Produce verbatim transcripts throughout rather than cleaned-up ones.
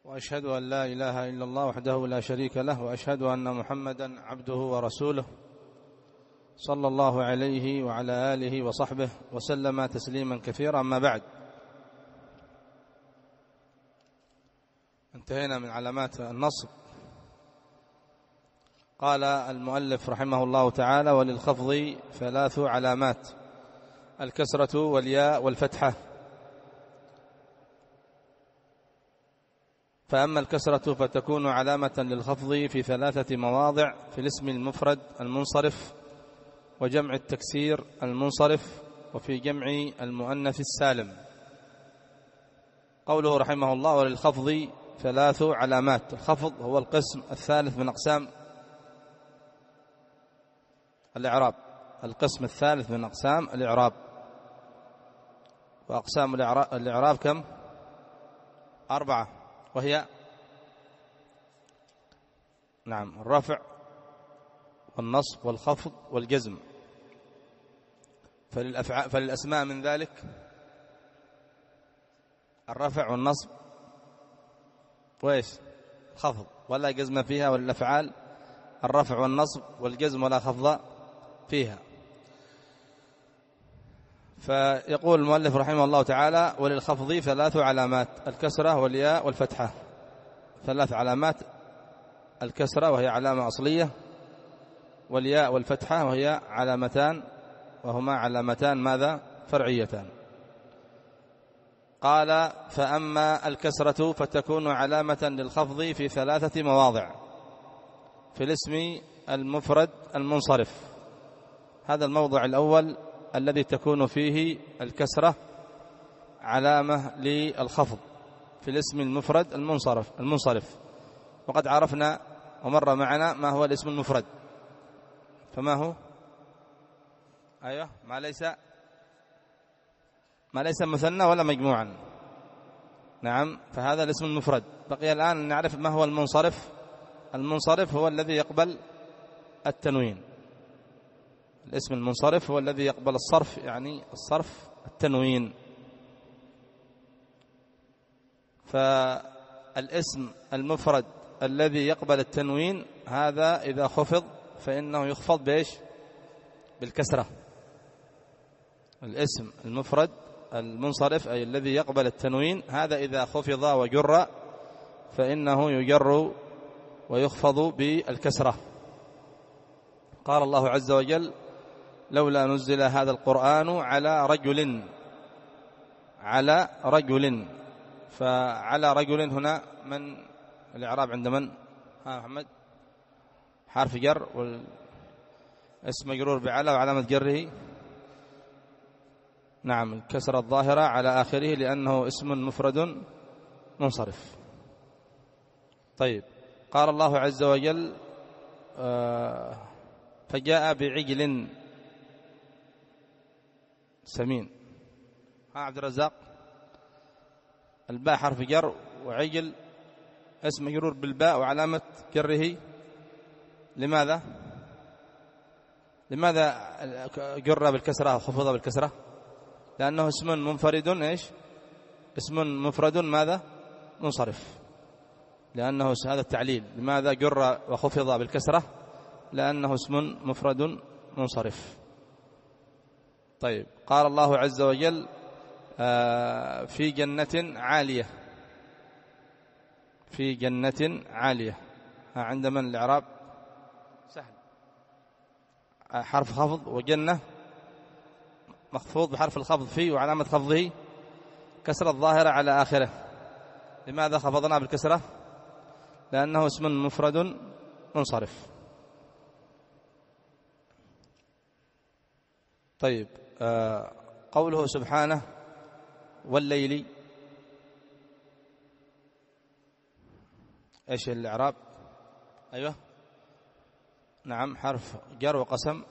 وأشهد أن لا إله إلا الله وحده لا شريك له، وأشهد أن محمدا عبده ورسوله صلى الله عليه وعلى آله وصحبه وسلم تسليما كثيرا. أما بعد، انتهينا من علامات النصب. قال المؤلف رحمه الله تعالى: وللخفض ثلاث علامات: الكسرة والياء والفتحة. فأما الكسرة فتكون علامة للخفض في ثلاثة مواضع: في الاسم المفرد المنصرف، وجمع التكسير المنصرف، وفي جمع المؤنث السالم. قوله رحمه الله: وللخفض ثلاث علامات. الخفض هو القسم الثالث من أقسام الإعراب، القسم الثالث من أقسام الإعراب. وأقسام الإعراب كم؟ أربعة، وهي نعم الرفع والنصب والخفض والجزم. فللأفعال فللأسماء من ذلك الرفع والنصب وإيش؟ خفض ولا جزم فيها، وللأفعال الرفع والنصب والجزم ولا خفض فيها. فيقول المؤلف رحمه الله تعالى: وللخفض ثلاث علامات: الكسرة والياء والفتحة. ثلاث علامات: الكسرة وهي علامة أصلية، والياء والفتحة وهي علامتان، وهما علامتان ماذا؟ فرعيتان. قال: فأما الكسرة فتكون علامة للخفض في ثلاثة مواضع: في الاسم المفرد المنصرف. هذا الموضع الأول الذي تكون فيه الكسرة علامة للخفض، في الاسم المفرد المنصرف المنصرف وقد عرفنا ومر معنا ما هو الاسم المفرد. فما هو؟ أيوه ما ليس ما ليس مثنى ولا مجموعا. نعم، فهذا الاسم المفرد. بقي الآن نعرف ما هو المنصرف. المنصرف هو الذي يقبل التنوين. الاسم المنصرف هو الذي يقبل الصرف، يعني الصرف التنوين. فالاسم المفرد الذي يقبل التنوين هذا إذا خفض فإنه يخفض بإيش؟ بالكسرة. الاسم المفرد المنصرف أي الذي يقبل التنوين هذا إذا خفض وجر فإنه يجر ويخفض بالكسرة. قال الله عز وجل: لولا نزل هذا القرآن على رجل. على رجل، فعلى رجل هنا من الإعراب عند من؟ ها محمد؟ حرف جر والاسم مجرور بعلى وعلامة جره نعم الكسرة الظاهرة على آخره لأنه اسم مفرد منصرف. طيب، قال الله عز وجل: آه فجاء بعجل سمين. ها عبد الرزاق؟ الباء حرف جر، وعجل اسم مجرور بالباء وعلامة جره. لماذا؟ لماذا جر بالكسرة وخفض بالكسرة؟ لأنه اسم منفرد إيش؟ اسم مفرد ماذا؟ منصرف. لأنه هذا التعليل. لماذا جر وخفض بالكسرة؟ لأنه اسم مفرد منصرف. طيب، قال الله عز وجل: آه في جنة عالية. في جنة عالية، عند من الإعراب؟ سهل. حرف خفض، وجنة مخفوض بحرف الخفض فيه وعلامة خفضه كسرة الظاهرة على آخره. لماذا خفضنا بالكسرة؟ لأنه اسم مفرد منصرف. طيب، آه قوله سبحانه: والليل. ايش الإعراب؟ ايوه نعم حرف جر وقسم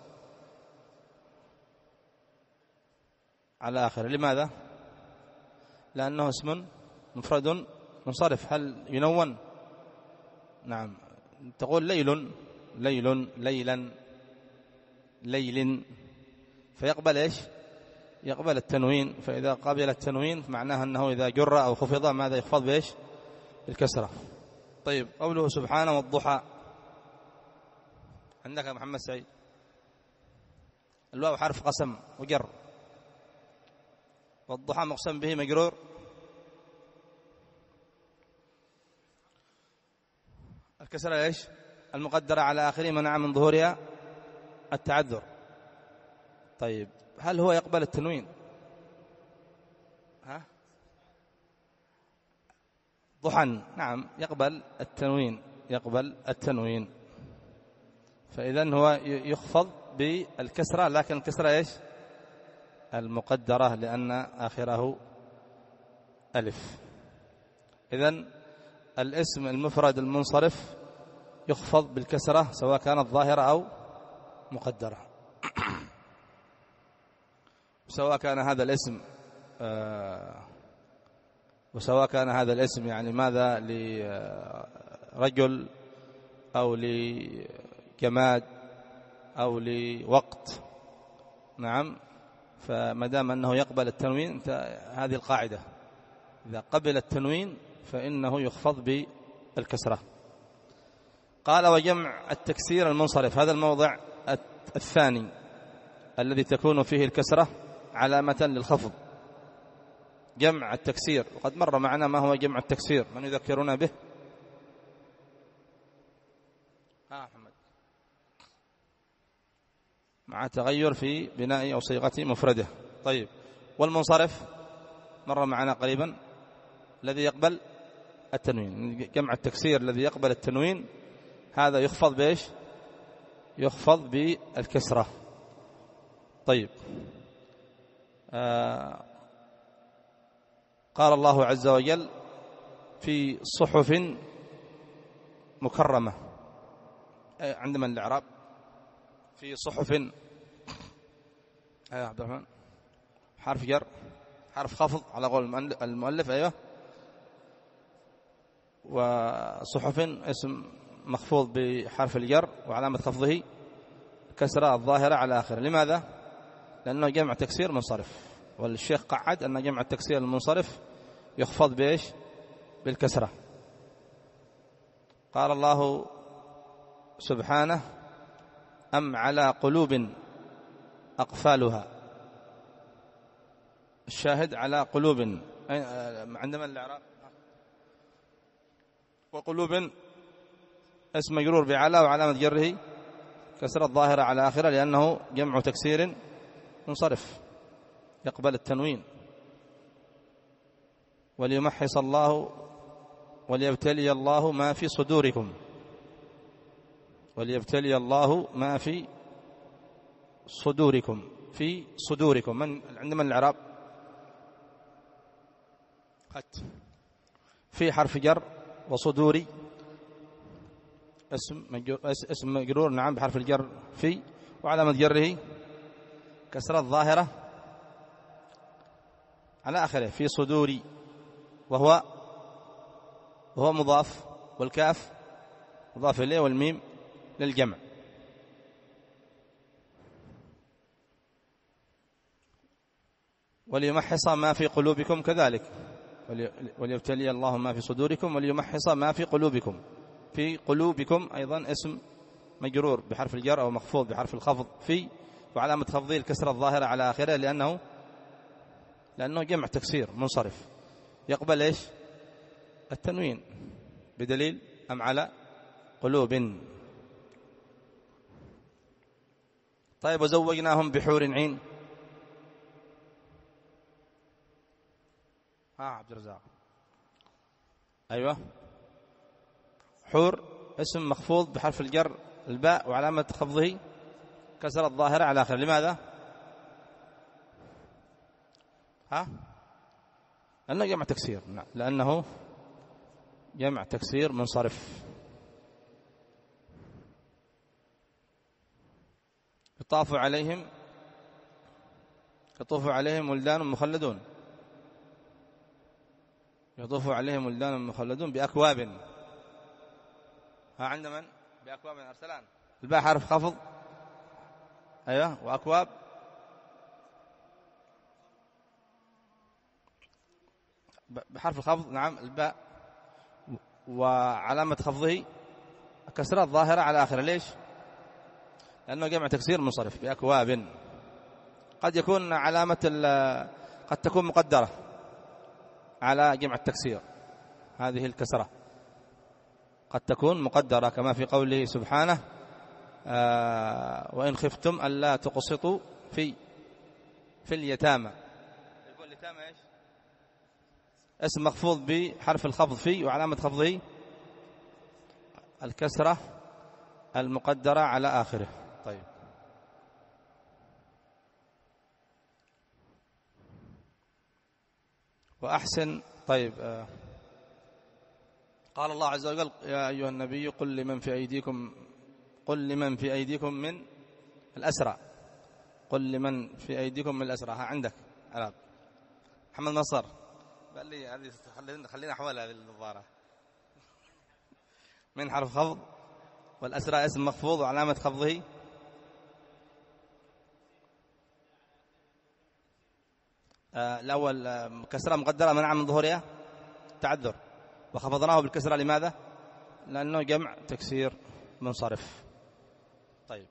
على آخره. لماذا؟ لأنه اسم مفرد منصرف. هل ينون؟ نعم، تقول ليل ليل ليلا ليل، فيقبل ايش؟ يقبل التنوين. فإذا قبل التنوين معناها أنه إذا جر أو خفض ماذا يخفض بإيش؟ بالكسرة. طيب قوله سبحانه والضحى، عندك يا محمد سعيد الواو حرف قسم وجر، والضحى مقسم به مجرور، الكسرة ايش؟ المقدرة على آخره منع من ظهورها التعذر. طيب هل هو يقبل التنوين؟ ها؟ ضحى نعم يقبل التنوين، يقبل التنوين، فإذن هو يخفض بالكسرة، لكن الكسرة ايش؟ المقدرة لأن آخره ألف. إذن الاسم المفرد المنصرف يخفض بالكسرة سواء كانت ظاهرة أو مقدرة. سواء كان هذا الاسم آه وسواء كان هذا الاسم يعني ماذا لرجل أو لجماد أو لوقت، نعم، فما دام أنه يقبل التنوين، هذه القاعدة، إذا قبل التنوين فإنه يخفض بالكسرة. قال وجمع التكسير المنصرف، هذا الموضع الثاني الذي تكون فيه الكسرة علامة للخفض، جمع التكسير. وقد مر معنا ما هو جمع التكسير، من يذكرنا به؟ ها محمد. مع تغير في بناء أو صيغة مفردة. طيب والمنصرف مر معنا قريبا الذي يقبل التنوين، جمع التكسير الذي يقبل التنوين هذا يخفض بإيش؟ يخفض بالكسرة. طيب آه قال الله عز وجل في صحف مكرمة، عندما الإعراب في صحف، أيوة عبد الرحمن، حرف جر حرف خفض على قول المؤلف، أيوة، وصحف اسم مخفوض بحرف الجر وعلامة خفضه كسرة الظاهرة على آخره. لماذا؟ لأنه جمع تكسير منصرف، والشيخ قعد أن جمع التكسير المنصرف يخفض بإيش؟ بالكسرة. قال الله سبحانه أم على قلوب أقفالها، الشاهد على قلوب، عندما الإعراب وقلوب اسم مجرور بعلى وعلامة جره كسرة الظاهرة على آخره لأنه جمع تكسير منصرف يقبل التنوين. وليمحص الله وليبتلي الله ما في صدوركم، وليبتلي الله ما في صدوركم، في صدوركم، من عندما الإعراب خط في حرف جر، وصدوري اسم مجرور، اسم مجرور نعم بحرف الجر في، وعلامة جره كسرة الظاهرة على آخره في صدوري، وهو وهو مضاف، والكاف مضاف إليه، والميم للجمع. وليمحص ما في قلوبكم كذلك، وليبتلي الله ما في صدوركم وليمحص ما في قلوبكم، في قلوبكم أيضا اسم مجرور بحرف الجر أو مخفوض بحرف الخفض في، وعلامة خفضه الكسرة الظاهرة على آخره لأنه لأنه جمع تكسير منصرف يقبل إيش؟ التنوين، بدليل أم على قلوب. طيب وزوجناهم بحور عين، ها عبد الرزاق، أيوة، حور اسم مخفوض بحرف الجر الباء وعلامة خفضه كسر الظاهرة على آخر. لماذا؟ ها؟ لأنه جمع تكسير، لأنه جمع تكسير منصرف. يطاف عليهم يطوف عليهم ولدان مخلدون، يطوف عليهم ولدان مخلدون بأكواب، ها عند من؟ بأكواب أرسلان، الباء حرف خفض، أيوة، وأكواب بحرف الخفض، نعم، الباء وعلامة خفضه كسرة الظاهرة على آخره. ليش؟ لأنه جمع تكسير منصرف بأكواب. قد يكون علامة قد تكون مقدرة على جمع التكسير، هذه الكسرة قد تكون مقدرة كما في قوله سبحانه آه وإن خفتم ألا تقسطوا في في اليتامى. يقول اليتامى إيش؟ اسم مخفوض بحرف الخفض في، وعلامة خفضه الكسرة المقدرة على آخره. طيب وأحسن. طيب آه قال الله عز وجل يا أيها النبي قل لمن في أيديكم قل لمن في أيديكم من الأسرى قل لمن في أيديكم من الأسرى. ها عندك عرب محمد نصر قال لي هذه خلينا حول هذه النظارة من حرف خفض، والأسرى اسم مخفوض وعلامة خفضه آه الأول آه كسرة مقدرة منع من ظهورها تعذر، وخفضناه بالكسرة لماذا؟ لأنه جمع تكسير منصرف. طيب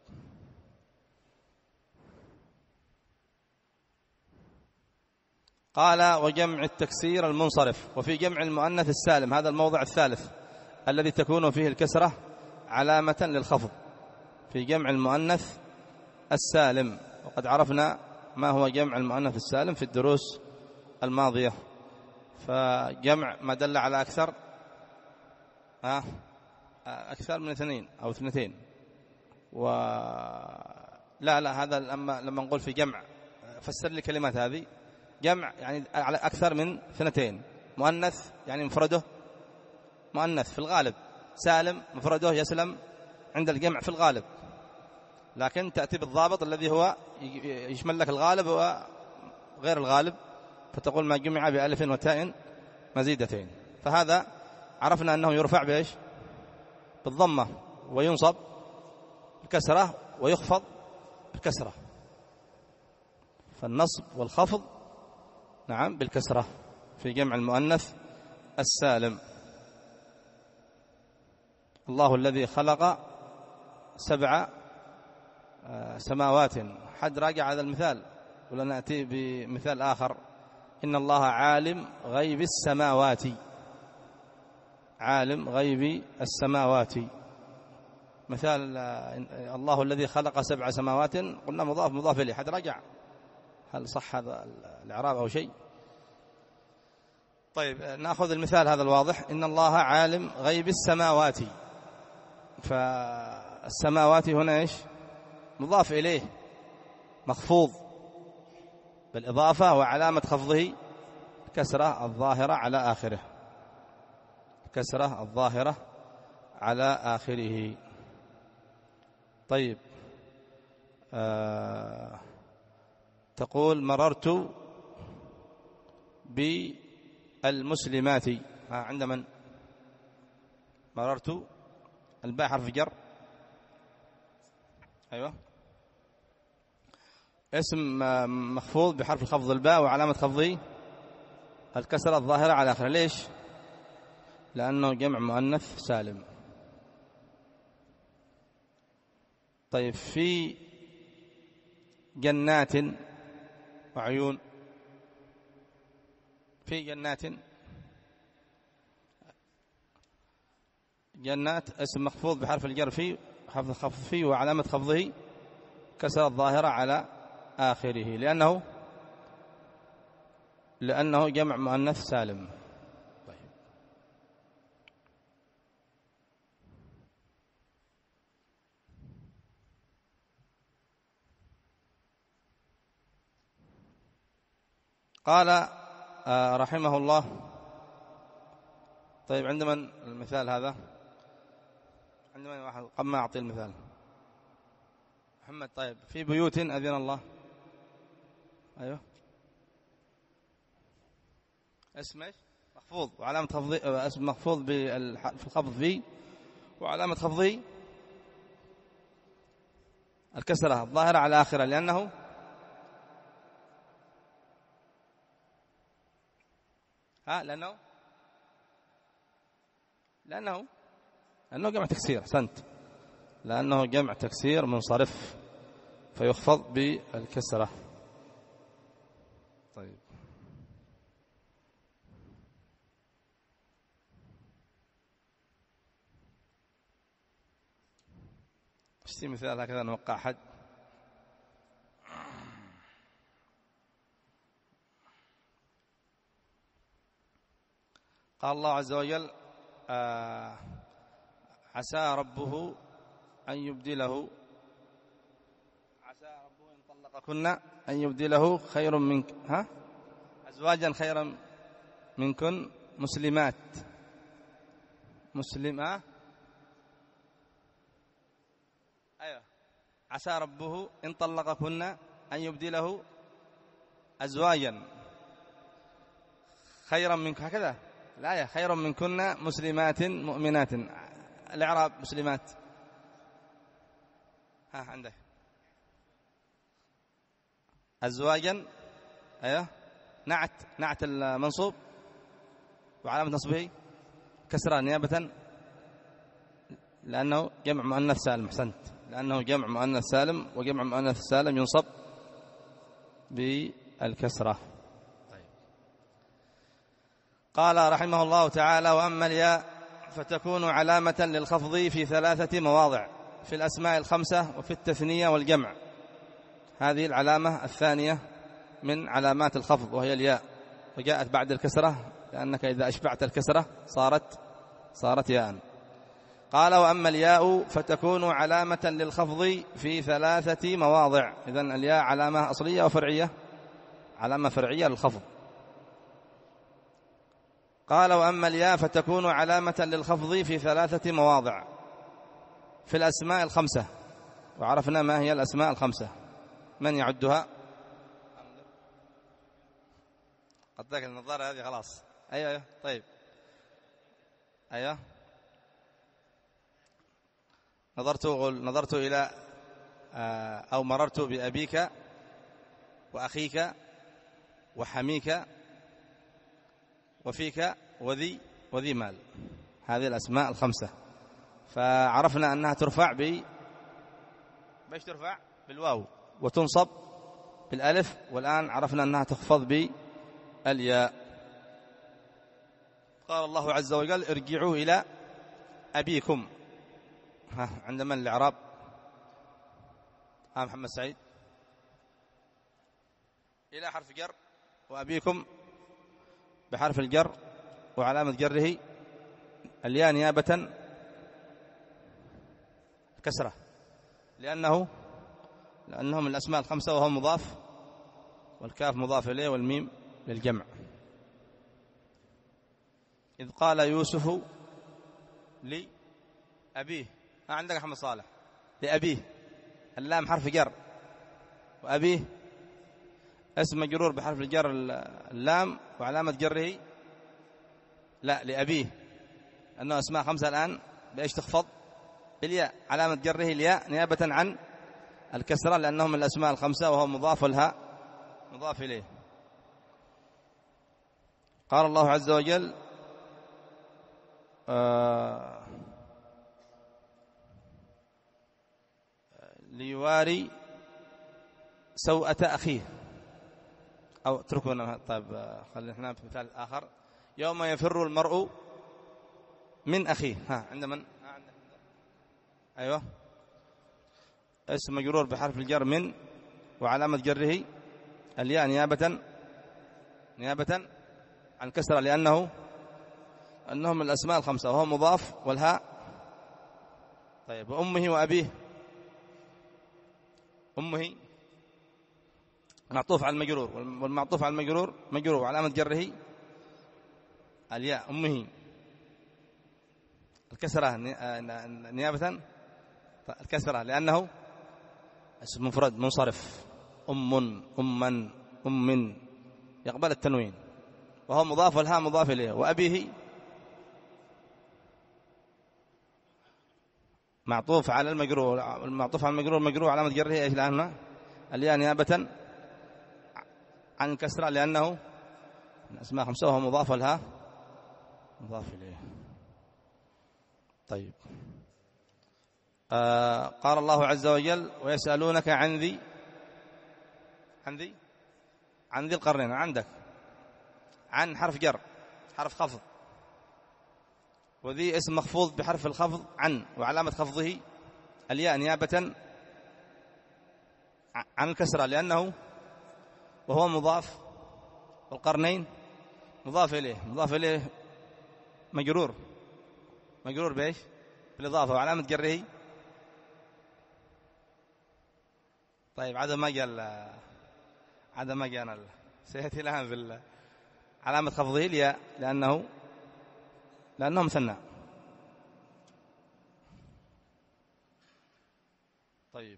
قال وجمع التكسير المنصرف. وفي جمع المؤنث السالم، هذا الموضع الثالث الذي تكون فيه الكسرة علامة للخفض في جمع المؤنث السالم. وقد عرفنا ما هو جمع المؤنث السالم في الدروس الماضية. فجمع ما دل على أكثر ها أكثر من اثنين أو اثنتين. و لا لا هذا لما لما نقول في جمع فسر لي كلمات هذه. جمع يعني على أكثر من اثنتين. مؤنث يعني مفرده مؤنث في الغالب، سالم مفرده يسلم عند الجمع في الغالب، لكن تأتي بالضابط الذي هو يشمل لك الغالب وغير الغالب، فتقول ما جمع بألف وتاء مزيدتين. فهذا عرفنا أنه يرفع بإيش؟ بالضمة، وينصب بكسرة، ويخفض بكسرة. فالنصب والخفض نعم بالكسرة في جمع المؤنث السالم. الله الذي خلق سبع سماوات. حد راجع هذا المثال ولا نأتي بمثال آخر؟ إن الله عالم غيب السماوات، عالم غيب السماوات. مثال الله الذي خلق سبع سماوات قلنا مضاف مضاف إليه. حد راجع هل صح هذا الإعراب أو شيء؟ طيب نأخذ المثال هذا الواضح. إن الله عالم غيب السماوات، فالسماوات هنا إيش؟ مضاف إليه مخفوض بالإضافة، وعلامة خفضه كسرة الظاهرة على آخره، كسرة الظاهرة على آخره. طيب آه تقول مررت بالمسلمات. عند من؟ مررت الباء حرف جر. أيوة اسم مخفوض بحرف الخفض الباء، وعلامة خفضه الكسرة الظاهرة على آخره. ليش؟ لأنه جمع مؤنث سالم. طيب في جنات وعيون. في جنات جنات اسم مخفوض بحرف الجر في، حرف الخفض فيه، وعلامة خفضه كسر الظاهرة على آخره، لأنه لأنه جمع مؤنث سالم. طيب قال آه رحمه الله. طيب عند من المثال هذا؟ عند من واحد قبل ما أعطي المثال؟ محمد. طيب في بيوت أذن الله. أيوه اسم ايش؟ مخفوض وعلامة خفضه، اسم مخفوض في الخفض فيه، وعلامة خفضه الكسرة الظاهرة على آخرة، لأنه ها لأنه لأنه لأنه جمع تكسير. أحسنت، لأنه جمع تكسير منصرف فيخفض بالكسرة. طيب، اشتي مثال هكذا نوقع حد. قال الله عز وجل: آه عسى ربه أن يبدله عسى ربه إن طلقكن أن يبدله خير منك ها أزواجا خيرا منكن مسلمات مسلمة أيوة عسى ربه إن طلقكن أن يبدله أزواجا خيرا منكن، هكذا الآية، خيرا منكن مسلمات مؤمنات. الإعراب مسلمات ها عندك أزواجا أيوة نعت نعت المنصوب وعلامة نصبه كسرة نيابة لأنه جمع مؤنث سالم. أحسنت، لأنه جمع مؤنث سالم، وجمع مؤنث سالم ينصب بالكسرة. طيب. قال رحمه الله تعالى: وأما الياء فتكون علامة للخفض في ثلاثة مواضع: في الأسماء الخمسة، وفي التثنية والجمع. هذه العلامة الثانية من علامات الخفض وهي الياء، وجاءت بعد الكسرة لأنك إذا أشبعت الكسرة صارت صارت ياء. قال: وأما الياء فتكون علامة للخفض في ثلاثة مواضع. إذن الياء علامة أصلية وفرعية، علامة فرعية للخفض. قال: وأما الياء فتكون علامة للخفض في ثلاثة مواضع: في الأسماء الخمسة. وعرفنا ما هي الأسماء الخمسة، من يعدها؟ قد ذاك النظارة هذه خلاص. أيوة أيوة طيب أيوة نظرت نظرت إلى أو مررت بأبيك وأخيك وحميك وفيك وذي وذي مال. هذه الأسماء الخمسة. فعرفنا أنها ترفع ب بايش ترفع؟ بالواو، وتنصب بالألف، والآن عرفنا أنها تخفض بالياء. قال الله عز وجل: ارجعوا إلى أبيكم. ها عند من الإعراب؟ ها محمد سعيد. إلى حرف جر، وأبيكم بحرف الجر، وعلامة جره الياء نيابة كسرة، لأنه لأنه من الأسماء الخمسة وهو مضاف، والكاف مضاف إليه، والميم للجمع. إذ قال يوسف لأبيه. ها عندك محمد صالح. لأبيه، اللام حرف جر، وأبيه اسم مجرور بحرف الجر اللام، وعلامة جره لا لأبيه، أنه أسماء خمسة الآن بإيش تخفض؟ بالياء، علامة جره الياء نيابة عن الكسرة، لأنه من الأسماء الخمسة وهو مضاف، والهاء مضاف إليه. قال الله عز وجل: آه ليواري سوءة أخيه، أو اتركونا. طيب خلينا احنا في مثال آخر: يوم يفر المرء من أخيه. ها عند من؟ ها عند أيوة اسم مجرور بحرف الجر من، وعلامة جره الياء نيابة نيابة عن كسرة، لأنه أنهم من الأسماء الخمسة وهو مضاف، والهاء. طيب وأمه وأبيه. أمه معطوف على المجرور، والمعطوف على المجرور مجرور، وعلامة جره الياء. أمه الكسرة نيابة الكسرة، لأنه اسم مفرد منصرف. أم أما أم يقبل التنوين، وهو مضاف، والهاء مضاف إليه. وأبيه معطوف على المجرور، المعطوف على المجرور مجرور، علامة جره ايش؟ لأنه الياء نيابة عن الكسرة، لأنه من أسماء خمسة وهو مضاف، والهاء مضاف إليه. طيب. آه قال الله عز وجل ويسألونك عن ذي عن ذي عن ذي القرنين. عندك عن حرف جر حرف خفض، وذي اسم مخفوض بحرف الخفض عن، وعلامة خفضه الياء نيابة عن الكسرة لأنه وهو مضاف، والقرنين مضاف إليه مضاف إليه مجرور مجرور بإيش؟ بالإضافة، وعلامة جره طيب عدم ما قال عدم ما قال سيأتي الآن في علامة خفضه الياء لأنه لأنه مثنى. طيب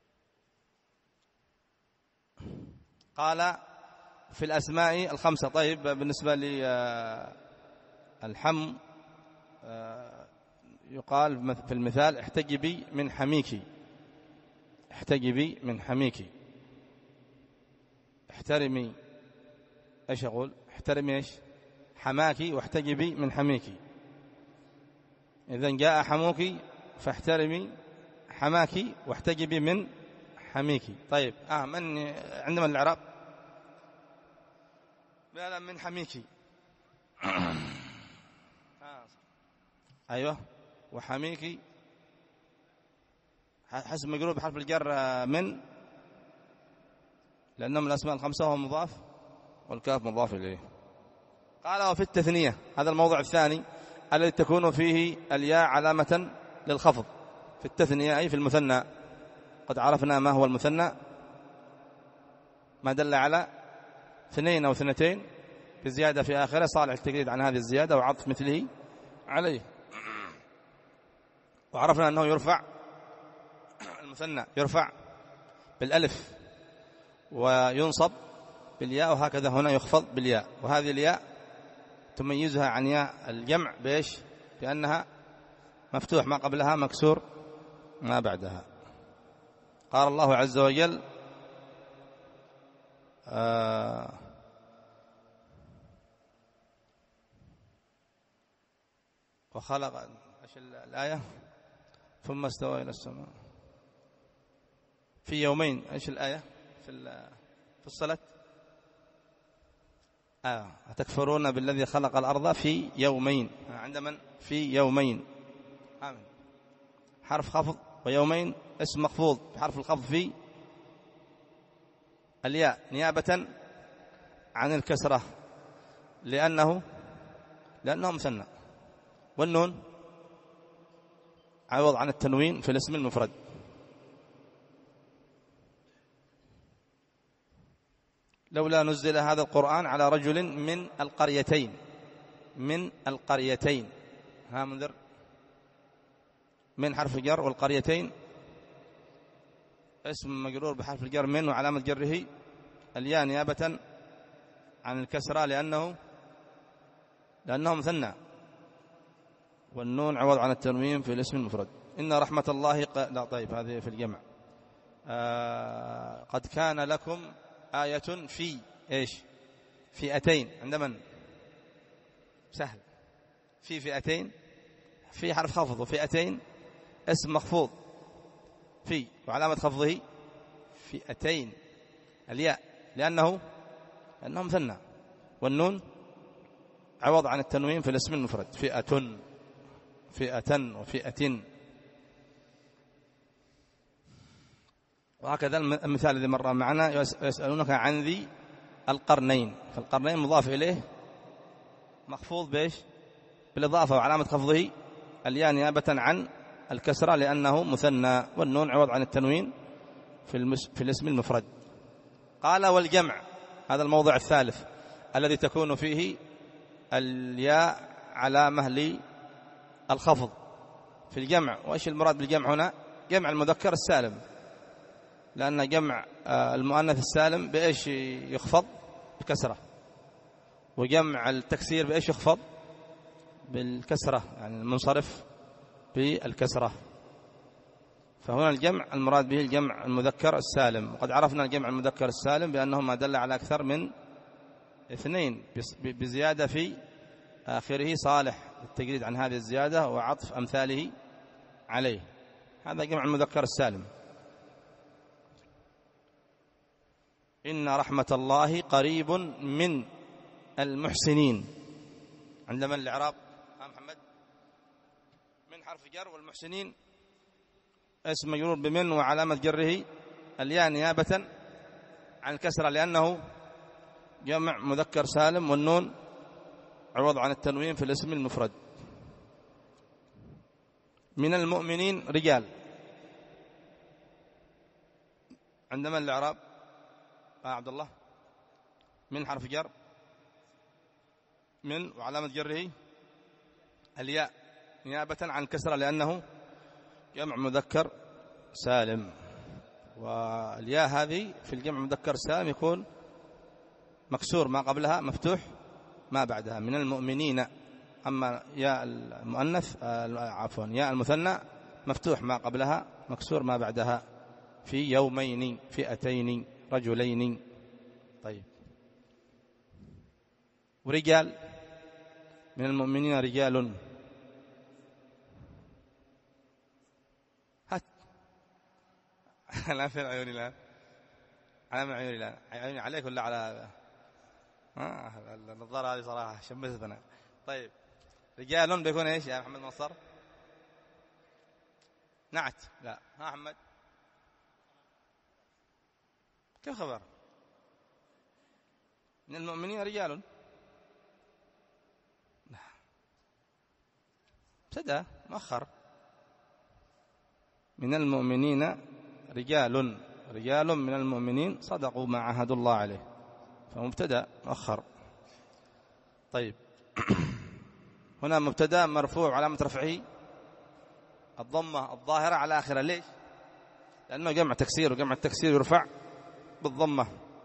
قال في الأسماء الخمسة. طيب بالنسبة للحم يقال في المثال احتجبي من حميكي، احتجبي من حميكي. احترمي ايش اقول؟ احترمي ايش؟ حماكي، واحتجبي من حميكي. اذا جاء حموكي فاحترمي حماكي واحتجبي من حميكي. طيب اه من عندما الاعراب لا من حميكي آه. ايوه وحميكي حسب مقلوب بحرف الجر من، لأنهم الأسماء الخمسة وهو مضاف والكاف مضاف إليه. قال وفي التثنية، هذا الموضع الثاني الذي تكون فيه الياء علامة للخفض في التثنية أي في المثنى. قد عرفنا ما هو المثنى، ما دل على اثنين أو اثنتين بزيادة في آخره صالح التجريد عن هذه الزيادة وعطف مثله عليه. وعرفنا أنه يرفع المثنى يرفع بالألف وينصب بالياء، وهكذا هنا يخفض بالياء. وهذه الياء تميزها عن ياء الجمع بإيش؟ بأنها مفتوح ما قبلها مكسور ما بعدها. قال الله عز وجل آه وخلق ايش الآية؟ ثم استوى إلى السماء في يومين. ايش الآية في في الصلاة؟ آه أتكفرون بالذي خلق الأرض في يومين. عندما في يومين آمين حرف خفض، ويومين اسم مخفوض بحرف الخفض في الياء نيابة عن الكسرة لأنه لأنه مثنى، والنون عوض عن التنوين في الاسم المفرد. لولا نزل هذا القرآن على رجل من القريتين من القريتين ها منذر من حرف الجر، والقريتين اسم مجرور بحرف الجر من، وعلامة جره الياء نيابة عن الكسرة لأنه لأنه مثنى، والنون عوض عن التنوين في الاسم المفرد. إن رحمة الله ق... لا طيب هذه في الجمع. آه... قد كان لكم آية في إيش؟ فئتين. عند من؟ سهل. في فئتين في حرف خفض، وفئتين اسم مخفوض في، وعلامة خفضه فئتين الياء لأنه لأنه مثنى، والنون عوض عن التنوين في الاسم المفرد. فئة فئة وفئة. وهكذا المثال الذي مر معنا يسألونك عن ذي القرنين، فالقرنين مضاف إليه مخفوض بإيش؟ بالإضافة، وعلامة خفضه الياء نيابة عن الكسرة لأنه مثنى، والنون عوض عن التنوين في, المس في الاسم المفرد. قال والجمع، هذا الموضع الثالث الذي تكون فيه الياء علامة للخفض في الجمع. وإيش المراد بالجمع هنا؟ جمع المذكر السالم، لأن جمع المؤنث السالم بإيش يخفض؟ بكسرة. وجمع التكسير بإيش يخفض؟ بالكسرة، يعني المنصرف بالكسرة. فهنا الجمع المراد به الجمع المذكر السالم. وقد عرفنا الجمع المذكر السالم بأنه ما دل على أكثر من اثنين بزيادة في آخره صالح التجريد عن هذه الزيادة وعطف أمثاله عليه. هذا جمع المذكر السالم. إن رحمة الله قريب من المحسنين. عندما الإعراب محمد من حرف جر، والمحسنين اسم مجرور بمن وعلامة جره الياء نيابة عن الكسرة لأنه جمع مذكر سالم، والنون عوض عن التنوين في الاسم المفرد. من المؤمنين رجال. عندما الإعراب آه عبد الله من حرف جر من وعلامة جره الياء نيابة عن الكسرة لأنه جمع مذكر سالم، والياء هذه في الجمع مذكر سالم يكون مكسور ما قبلها، مفتوح ما بعدها. من المؤمنين. أما ياء المؤنث عفوا ياء المثنى مفتوح ما قبلها، مكسور ما بعدها. في يومين، فئتين، رجلين. طيب. ورجال. من المؤمنين رجال. هات لا في عيوني الآن، على من عيوني الآن؟ عيوني عليك ولا على آه النظارة هذه صراحة شمستنا. طيب. رجال بيكون ايش يا محمد نصر؟ نعت. لا. ها محمد كيف خبر؟ من المؤمنين رجال. ابتدأ مؤخر. من المؤمنين رجال. رجال من المؤمنين صدقوا ما عاهدوا الله عليه، فمبتدأ مؤخر. طيب. هنا مبتدأ مرفوع علامة رفعه الضمة الظاهرة على آخره. ليش؟ لأنه جمع تكسير، وجمع التكسير يرفع بالضمة.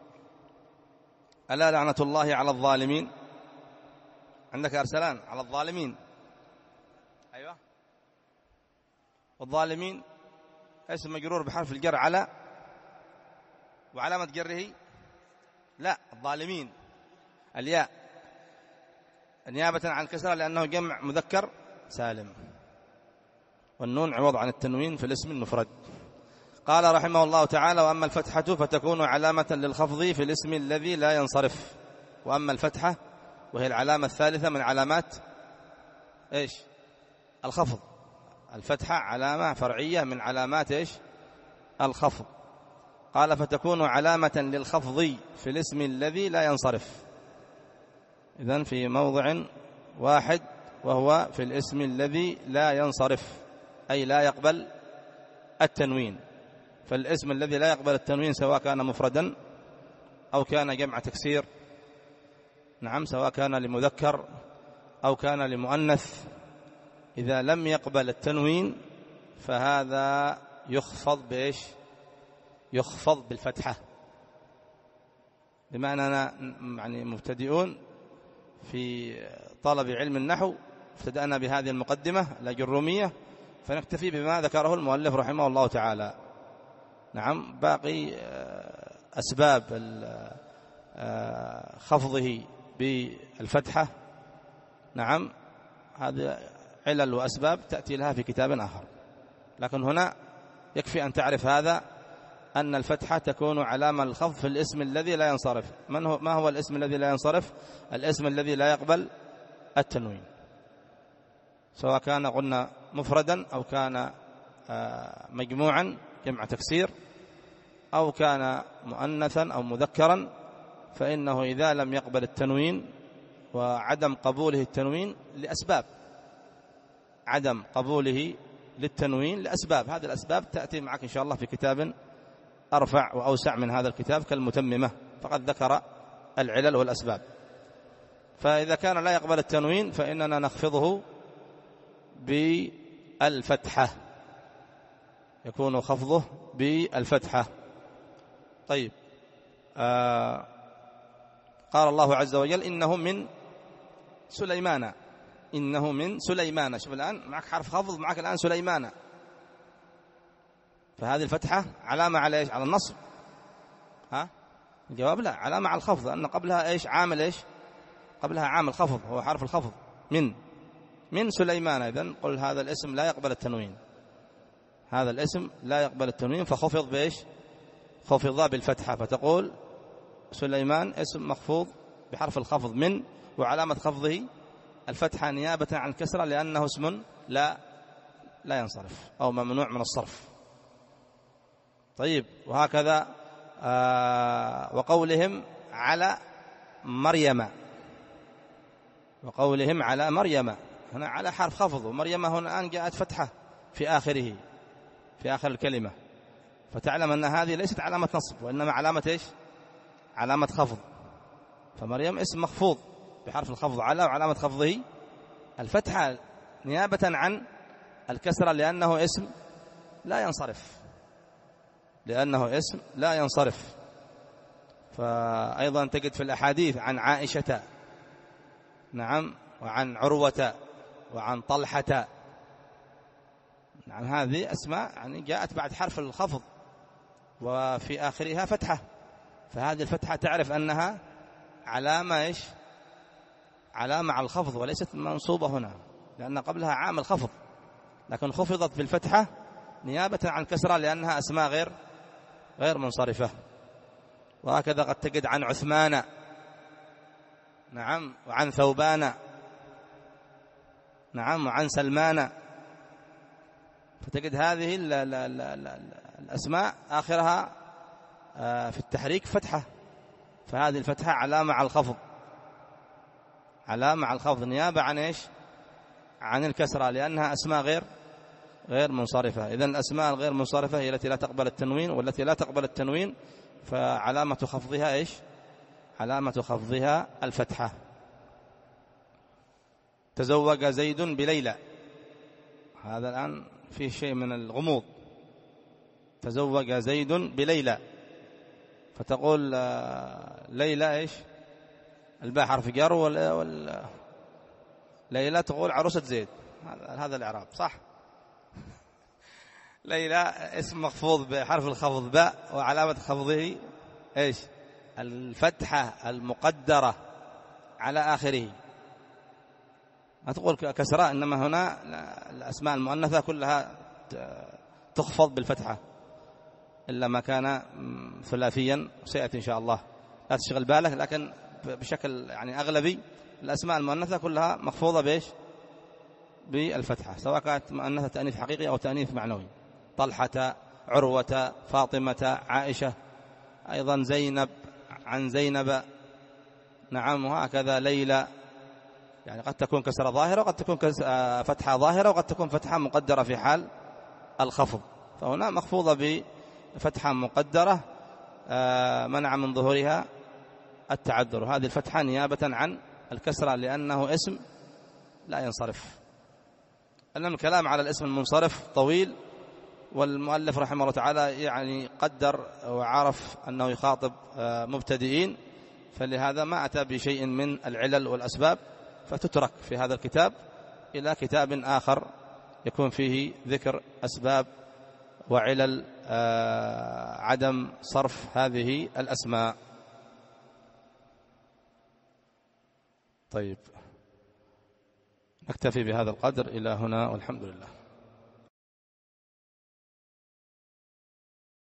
ألا لعنة الله على الظالمين. عندك أرسلان على الظالمين. أيوة. والظالمين اسم مجرور بحرف الجر على، وعلامة جره لا الظالمين الياء نيابة عن الكسرة لأنه جمع مذكر سالم، والنون عوض عن التنوين في الاسم المفرد. قال رحمه الله تعالى: وأما الفتحة فتكون علامة للخفض في الاسم الذي لا ينصرف. وأما الفتحة وهي العلامة الثالثة من علامات إيش؟ الخفض. الفتحة علامة فرعية من علامات إيش؟ الخفض. قال: فتكون علامة للخفض في الاسم الذي لا ينصرف. إذن في موضع واحد، وهو في الاسم الذي لا ينصرف، أي لا يقبل التنوين. فالاسم الذي لا يقبل التنوين سواء كان مفردا أو كان جمع تكسير، نعم، سواء كان لمذكر أو كان لمؤنث، إذا لم يقبل التنوين فهذا يخفض بإيش؟ يخفض بالفتحة. بما أننا يعني مبتدئون في طلب علم النحو، ابتدأنا بهذه المقدمة الأجرومية، فنكتفي بما ذكره المؤلف رحمه الله تعالى. نعم، باقي أسباب خفضه بالفتحة، نعم، هذه علل وأسباب تأتي لها في كتاب آخر، لكن هنا يكفي أن تعرف هذا، أن الفتحة تكون علامة الخفض في الاسم الذي لا ينصرف. من هو ما هو الاسم الذي لا ينصرف؟ الاسم الذي لا يقبل التنوين، سواء كان قلنا مفردا أو كان مجموعا جمع تكسير أو كان مؤنثا أو مذكرا، فإنه إذا لم يقبل التنوين، وعدم قبوله التنوين لأسباب، عدم قبوله للتنوين لأسباب، هذه الأسباب تأتي معك إن شاء الله في كتاب أرفع وأوسع من هذا الكتاب كالمتممة، فقد ذكر العلل والأسباب. فإذا كان لا يقبل التنوين فإننا نخفضه بالفتحة، يكون خفضه بالفتحة. طيب. آه قال الله عز وجل: إنه من سليمان. إنه من سليمان. شوف الآن معك حرف خفض، معك الآن سليمان، فهذه الفتحة علامة على إيش؟ على النصب. ها؟ الجواب لا، علامة على الخفض، أن قبلها إيش؟ عامل إيش؟ قبلها عامل خفض، هو حرف الخفض من. من سليمان. إذن قل هذا الاسم لا يقبل التنوين، هذا الاسم لا يقبل التنوين، فخفض بإيش؟ خفض بالفتحة، فتقول سليمان اسم مخفوض بحرف الخفض من، وعلامة خفضه الفتحة نيابة عن الكسرة لأنه اسم لا لا ينصرف أو ممنوع من الصرف. طيب، وهكذا آه وقولهم على مريم، وقولهم على مريم هنا على حرف خفض، ومريم هنا الآن جاءت فتحة في آخره، في آخر الكلمة، فتعلم أن هذه ليست علامة نصب وإنما علامة إيش؟ علامة خفض. فمريم اسم مخفوض بحرف الخفض على، وعلامة خفضه الفتحة نيابة عن الكسرة لأنه اسم لا ينصرف، لأنه اسم لا ينصرف. فأيضا تجد في الأحاديث عن عائشة، نعم، وعن عروة، وعن طلحة، نعم، هذه أسماء يعني جاءت بعد حرف الخفض وفي آخرها فتحة، فهذه الفتحة تعرف أنها علامة إيش؟ علامة على الخفض وليست منصوبة هنا، لأن قبلها عامل خفض، لكن خفضت بالفتحة نيابة عن الكسرة لأنها أسماء غير غير منصرفة. وهكذا قد تجد عن عثمان، نعم، وعن ثوبان، نعم، وعن سلمان، فتجد هذه ال ال ال ال الأسماء آخرها في التحريك فتحة، فهذه الفتحة علامة على الخفض، علامة على الخفض نيابة عن إيش؟ عن الكسرة لأنها أسماء غير غير منصرفة. إذن الأسماء الغير منصرفة هي التي لا تقبل التنوين، والتي لا تقبل التنوين فعلامة خفضها إيش؟ علامة خفضها الفتحة. تزوج زيد بليلى، هذا الآن فيه شيء من الغموض. تزوج زيد بليلى، فتقول ليلى إيش؟ الباء حرف جر، وال ليلى تقول عروسة زيد، هذا الإعراب صح. ليلى اسم مخفوض بحرف الخفض باء، وعلامة خفضه إيش؟ الفتحة المقدرة على آخره، ما تقول كسراء، إنما هنا الأسماء المؤنثة كلها تخفض بالفتحة إلا ما كان ثلاثيا، سيأتي إن شاء الله، لا تشغل بالك، لكن بشكل يعني أغلبي الأسماء المؤنثة كلها مخفوضة بإيش؟ بالفتحة، سواء كانت مؤنثة تأنيث حقيقي أو تأنيث معنوي. طلحة، عروة، فاطمة، عائشة، أيضا زينب، عن زينب، نعم، وهكذا ليلى، يعني قد تكون كسرة ظاهرة وقد تكون فتحة ظاهرة وقد تكون فتحة مقدرة في حال الخفض، فهنا مخفوضة بفتحة مقدرة منع من ظهورها التعذر، هذه الفتحة نيابة عن الكسرة لأنه اسم لا ينصرف. أن الكلام على الاسم المنصرف طويل، والمؤلف رحمه الله تعالى يعني قدر وعرف أنه يخاطب مبتدئين، فلهذا ما أتى بشيء من العلل والأسباب، فتترك في هذا الكتاب إلى كتاب آخر يكون فيه ذكر أسباب وعلل عدم صرف هذه الأسماء. طيب، نكتفي بهذا القدر إلى هنا، والحمد لله.